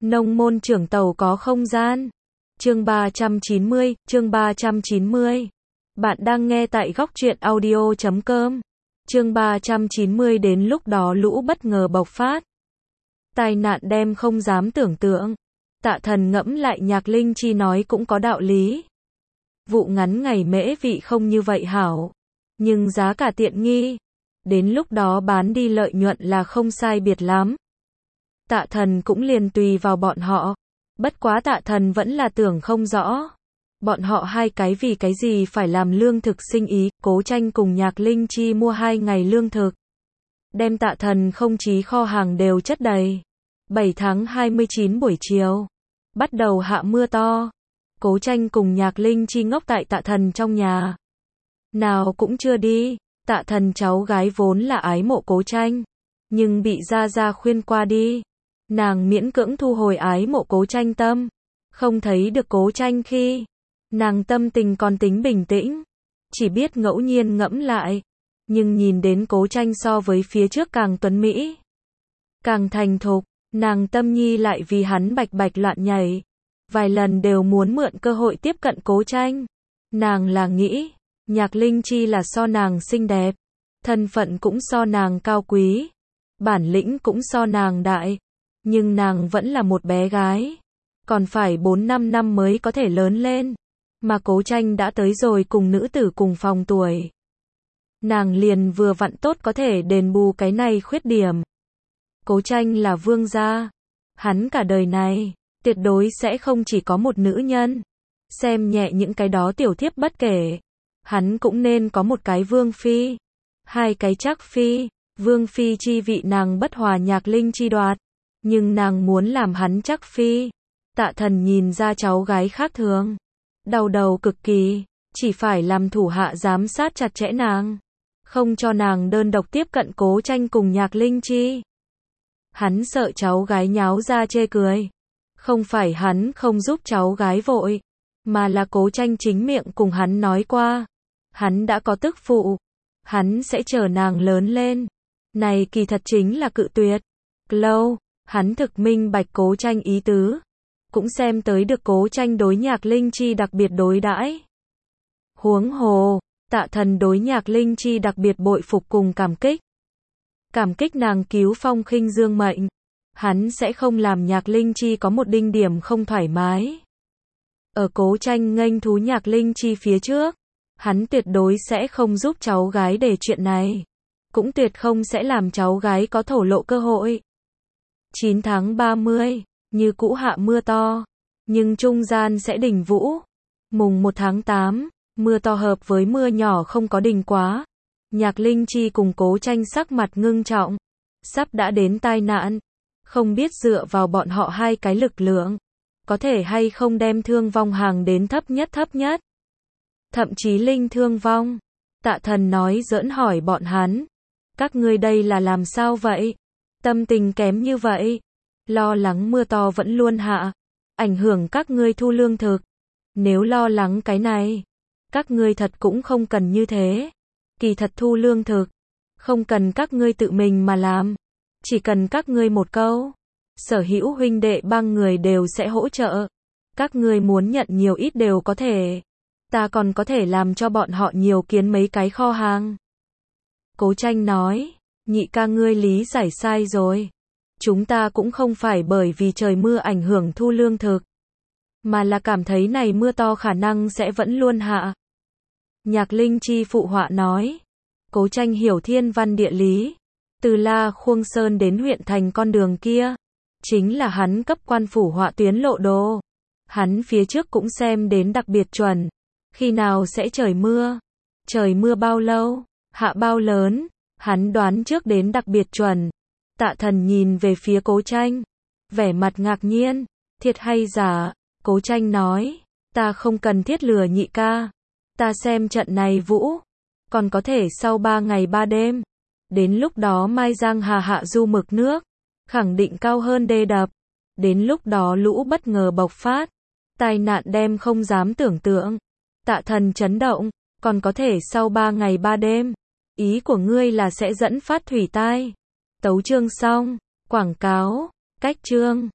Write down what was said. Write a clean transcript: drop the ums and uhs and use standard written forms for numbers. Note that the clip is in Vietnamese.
Nông môn trưởng tàu có không gian. Chương 390. Bạn đang nghe tại góc truyện audio.com. Chương 390. Đến lúc đó lũ bất ngờ bộc phát. Tai nạn đem không dám tưởng tượng. Tạ Thần ngẫm lại Nhạc Linh Chi nói cũng có đạo lý. Vụ ngắn ngày mễ vị không như vậy hảo. Nhưng giá cả tiện nghi. Đến lúc đó bán đi lợi nhuận là không sai biệt lắm. Tạ Thần cũng liền tùy vào bọn họ. Bất quá Tạ Thần vẫn là tưởng không rõ. Bọn họ hai cái vì cái gì phải làm lương thực sinh ý. Cố Tranh cùng Nhạc Linh Chi mua 2 ngày lương thực. Đem Tạ Thần không chí kho hàng đều chất đầy. 7 tháng 29 buổi chiều. Bắt đầu hạ mưa to. Cố Tranh cùng Nhạc Linh Chi ngốc tại Tạ Thần trong nhà. Nào cũng chưa đi. Tạ Thần cháu gái vốn là ái mộ Cố Tranh. Nhưng bị Gia Gia khuyên qua đi. Nàng miễn cưỡng thu hồi ái mộ Cố Tranh tâm. Không thấy được Cố Tranh khi. Nàng tâm tình còn tính bình tĩnh. Chỉ biết ngẫu nhiên ngẫm lại. Nhưng nhìn đến Cố Tranh so với phía trước càng tuấn mỹ. Càng thành thục. Nàng tâm nhi lại vì hắn bạch bạch loạn nhảy. Vài lần đều muốn mượn cơ hội tiếp cận Cố Tranh. Nàng là nghĩ. Nhạc Linh Chi là so nàng xinh đẹp. Thân phận cũng so nàng cao quý. Bản lĩnh cũng so nàng đại. Nhưng nàng vẫn là một bé gái. Còn phải 4-5 năm mới có thể lớn lên. Mà Cố Tranh đã tới rồi cùng nữ tử cùng phòng tuổi. Nàng liền vừa vặn tốt có thể đền bù cái này khuyết điểm. Cố Tranh là vương gia. Hắn cả đời này, tuyệt đối sẽ không chỉ có một nữ nhân. Xem nhẹ những cái đó tiểu thiếp bất kể. Hắn cũng nên có một cái vương phi. 2 cái chắc phi. Vương phi chi vị nàng bất hòa Nhạc Linh Chi đoạt. Nhưng nàng muốn làm hắn chắc phi. Tạ Thần nhìn ra cháu gái khác thường. Đau đầu cực kỳ. Chỉ phải làm thủ hạ giám sát chặt chẽ nàng. Không cho nàng đơn độc tiếp cận Cố Tranh cùng Nhạc Linh Chi. Hắn sợ cháu gái nháo ra chê cười. Không phải hắn không giúp cháu gái vội. Mà là Cố Tranh chính miệng cùng hắn nói qua. Hắn đã có tức phụ. Hắn sẽ chờ nàng lớn lên. Này kỳ thật chính là cự tuyệt. Lâu, hắn thực minh bạch Cố Tranh ý tứ. Cũng xem tới được Cố Tranh đối Nhạc Linh Chi đặc biệt đối đãi. Huống hồ, Tạ Thần đối Nhạc Linh Chi đặc biệt bội phục cùng cảm kích. Cảm kích nàng cứu Phong Khinh Dương mệnh. Hắn sẽ không làm Nhạc Linh Chi có một đinh điểm không thoải mái. Ở Cố Tranh nghênh thú Nhạc Linh Chi phía trước. Hắn tuyệt đối sẽ không giúp cháu gái để chuyện này. Cũng tuyệt không sẽ làm cháu gái có thổ lộ cơ hội. 9 tháng 30, như cũ hạ mưa to. Nhưng trung gian sẽ đình vũ. Mùng 1 tháng 8, mưa to hợp với mưa nhỏ không có đình quá. Nhạc Linh Chi cùng Cố Tranh sắc mặt ngưng trọng. Sắp đã đến tai nạn. Không biết dựa vào bọn họ 2 cái lực lượng. Có thể hay không đem thương vong hàng đến thấp nhất. Thậm chí linh thương vong. Tạ Thần nói giỡn hỏi bọn hắn. Các ngươi đây là làm sao vậy? Tâm tình kém như vậy. Lo lắng mưa to vẫn luôn hạ. Ảnh hưởng các ngươi thu lương thực. Nếu lo lắng cái này. Các ngươi thật cũng không cần như thế. Kỳ thật thu lương thực. Không cần các ngươi tự mình mà làm. Chỉ cần các ngươi một câu. Sở hữu huynh đệ bang người đều sẽ hỗ trợ. Các ngươi muốn nhận nhiều ít đều có thể. Ta còn có thể làm cho bọn họ nhiều kiến mấy cái kho hàng. Cố Tranh nói, nhị ca ngươi lý giải sai rồi. Chúng ta cũng không phải bởi vì trời mưa ảnh hưởng thu lương thực. Mà là cảm thấy này mưa to khả năng sẽ vẫn luôn hạ. Nhạc Linh Chi phụ họa nói. Cố Tranh hiểu thiên văn địa lý. Từ La Khuông Sơn đến huyện thành con đường kia. Chính là hắn cấp quan phủ họa tuyến lộ đồ. Hắn phía trước cũng xem đến đặc biệt chuẩn. Khi nào sẽ trời mưa? Trời mưa bao lâu? Hạ bao lớn? Hắn đoán trước đến đặc biệt chuẩn. Tạ Thần nhìn về phía Cố Tranh. Vẻ mặt ngạc nhiên. Thiệt hay giả? Cố Tranh nói. Ta không cần thiết lừa nhị ca. Ta xem trận này vũ. Còn có thể sau 3 ngày 3 đêm. Đến lúc đó Mai Giang Hà hạ du mực nước. Khẳng định cao hơn đê đập. Đến lúc đó lũ bất ngờ bộc phát. Tai nạn đem không dám tưởng tượng. Tạ Thần chấn động. Còn có thể sau 3 ngày 3 đêm. Ý của ngươi là sẽ dẫn phát thủy tai. Tấu chương xong. Quảng cáo. Cách chương.